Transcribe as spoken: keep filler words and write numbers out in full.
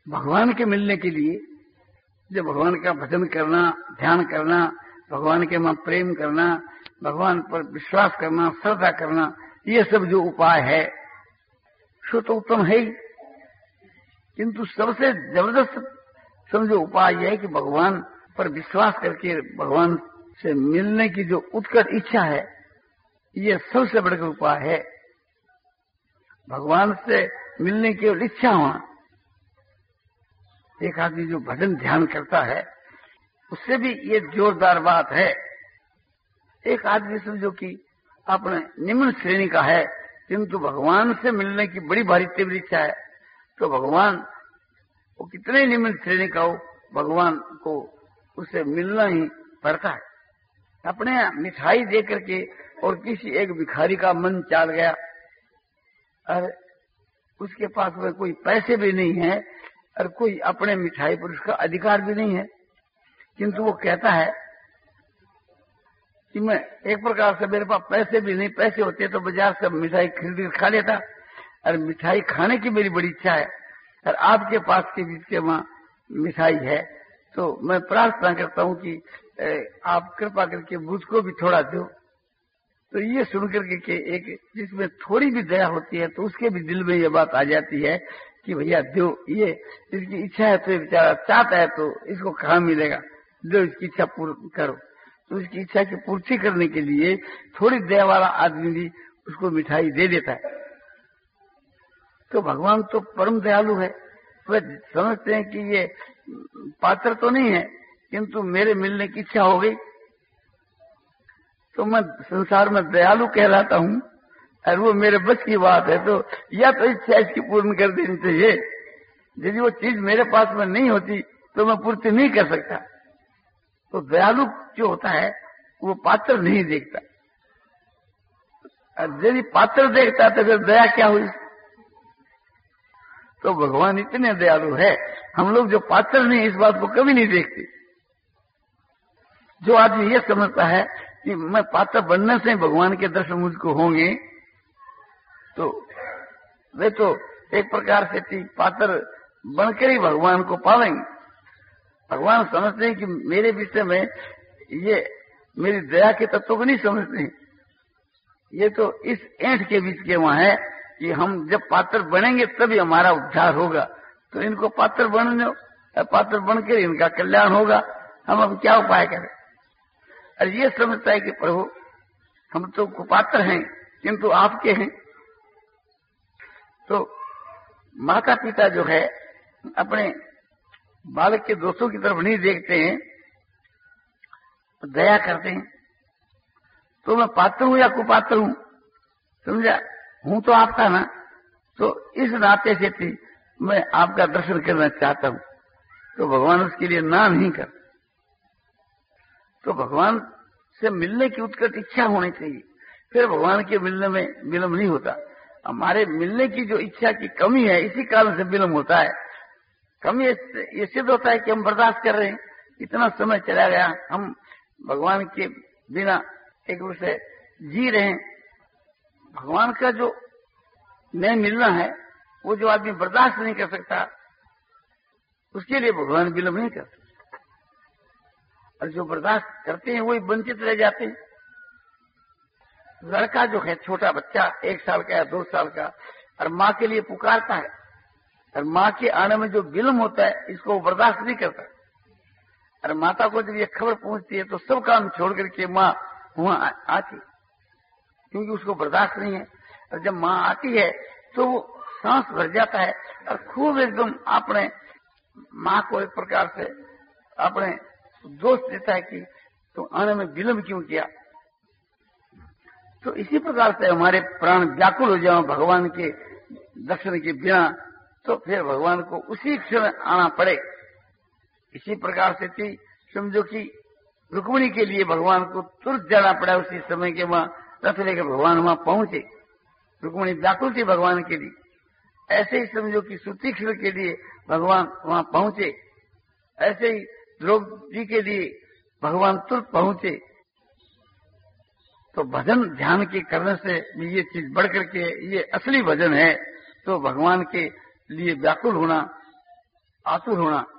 भगवान के मिलने के लिए जो भगवान का भजन करना, ध्यान करना, भगवान के वहां प्रेम करना, भगवान पर विश्वास करना, श्रद्धा करना, ये सब जो उपाय है सो तो उत्तम है ही। किंतु सबसे जबरदस्त समझो उपाय यह है कि भगवान पर विश्वास करके भगवान से मिलने की जो उत्कट इच्छा है, ये सबसे बड़ा उपाय है। भगवान से मिलने की इच्छा होना। एक आदमी जो भजन ध्यान करता है उससे भी ये जोरदार बात है। एक आदमी समझो कि अपने निम्न श्रेणी का है किंतु भगवान से मिलने की बड़ी भारी तीव्र इच्छा है, तो भगवान वो कितने निम्न श्रेणी का हो, भगवान को उसे मिलना ही पड़ता है। अपने मिठाई दे करके और किसी एक भिखारी का मन चाल गया, और उसके पास में कोई पैसे भी नहीं है और कोई अपने मिठाई पर उसका अधिकार भी नहीं है, किंतु वो कहता है कि मैं एक प्रकार से मेरे पास पैसे भी नहीं, पैसे होते तो बाजार से मिठाई खरीद खा लेता, और मिठाई खाने की मेरी बड़ी इच्छा है, और आपके पास के बीच के वहां मिठाई है, तो मैं प्रार्थना करता हूं कि आप कृपा करके मुझको भी थोड़ा दो। तो ये सुन करके के एक जिसमें थोड़ी भी दया होती है तो उसके भी दिल में ये बात आ जाती है कि भैया दो, ये इसकी इच्छा है तो ये बेचारा चाहता है तो इसको कहाँ मिलेगा, दो इसकी इच्छा पूर्ण करो। तो उसकी इच्छा की पूर्ति करने के लिए थोड़ी दया वाला आदमी भी उसको मिठाई दे देता है। तो भगवान तो परम दयालु है, वह समझते हैं कि ये पात्र तो नहीं है किंतु मेरे मिलने की इच्छा हो गई तो मैं संसार में दयालु कहलाता हूं, और वो मेरे बस की बात है, तो या तो इच्छा इसकी पूर्ण कर देनी चाहिए। यदि वो चीज मेरे पास में नहीं होती तो मैं पूर्ति नहीं कर सकता। तो दयालु जो होता है वो पात्र नहीं देखता, और यदि पात्र देखता तो फिर दया क्या हुई। तो भगवान इतने दयालु है, हम लोग जो पात्र नहीं इस बात को कभी नहीं देखते। जो आदमी ये समझता है कि मैं पात्र बनने से भगवान के दर्शन मुझको होंगे, तो वे तो एक प्रकार से ठीक पात्र बनकर ही भगवान को पालेंगे। भगवान समझते हैं कि मेरे विषय में ये मेरी दया के तत्व को नहीं समझते हैं, ये तो इस ऐंठ के बीच के वहां है कि हम जब पात्र बनेंगे तभी हमारा उद्धार होगा। तो इनको पात्र बनने, पात्र बनकर इनका कल्याण होगा, हम अब क्या उपाय करें। और ये समझता है कि प्रभु हम तो कुपात्र हैं किंतु आपके हैं। तो माता पिता जो है अपने बालक के दोषों की तरफ नहीं देखते हैं, तो दया करते हैं। तो मैं पात्र हूं या कुपात्र हूं, समझा, हूं तो आपका ना, तो इस नाते से थी मैं आपका दर्शन करना चाहता हूं। तो भगवान उसके लिए ना नहीं कर। तो भगवान से मिलने की उत्कट इच्छा होनी चाहिए, फिर भगवान के मिलने में विलंब नहीं होता। हमारे मिलने की जो इच्छा की कमी है इसी कारण से विलंब होता है। कमी ये सिद्ध होता है कि हम बर्दाश्त कर रहे हैं, इतना समय चला गया, हम भगवान के बिना एक रूप से जी रहे हैं। भगवान का जो नहीं मिलना है वो जो आदमी बर्दाश्त नहीं कर सकता उसके लिए भगवान विलंब नहीं करते, और जो बर्दाश्त करते हैं वही वंचित रह जाते हैं। लड़का जो है, छोटा बच्चा, एक साल का या दो साल का, और माँ के लिए पुकारता है, और माँ के आने में जो विलंब होता है इसको वो बर्दाश्त नहीं करता। और माता को जब ये खबर पहुंचती है तो सब काम छोड़ करके माँ वहां आती, क्योंकि उसको बर्दाश्त नहीं है। और जब माँ आती है तो वो सांस भर जाता है और खूब एकदम अपने माँ को एक प्रकार से अपने दोष देता है कि तुम आने में विलंब क्यों किया। तो इसी प्रकार से हमारे प्राण व्याकुल हो जाओ भगवान के दर्शन के बिना, तो फिर भगवान को उसी क्षण आना पड़े। इसी प्रकार से थी, समझो कि रुक्मिणी के लिए भगवान को तुरंत जाना पड़ा, उसी समय के वहां रथ लेकर भगवान वहां पहुंचे। रुक्मिणी व्याकुल थी भगवान के लिए, ऐसे ही समझो कि सुतीक्षण के लिए भगवान वहां पहुंचे, ऐसे ही द्रौपदी के लिए भगवान तुरंत पहुंचे। तो भजन ध्यान के करने से भी ये चीज बढ़ करके ये असली भजन है। तो भगवान के लिए व्याकुल होना आतुर होना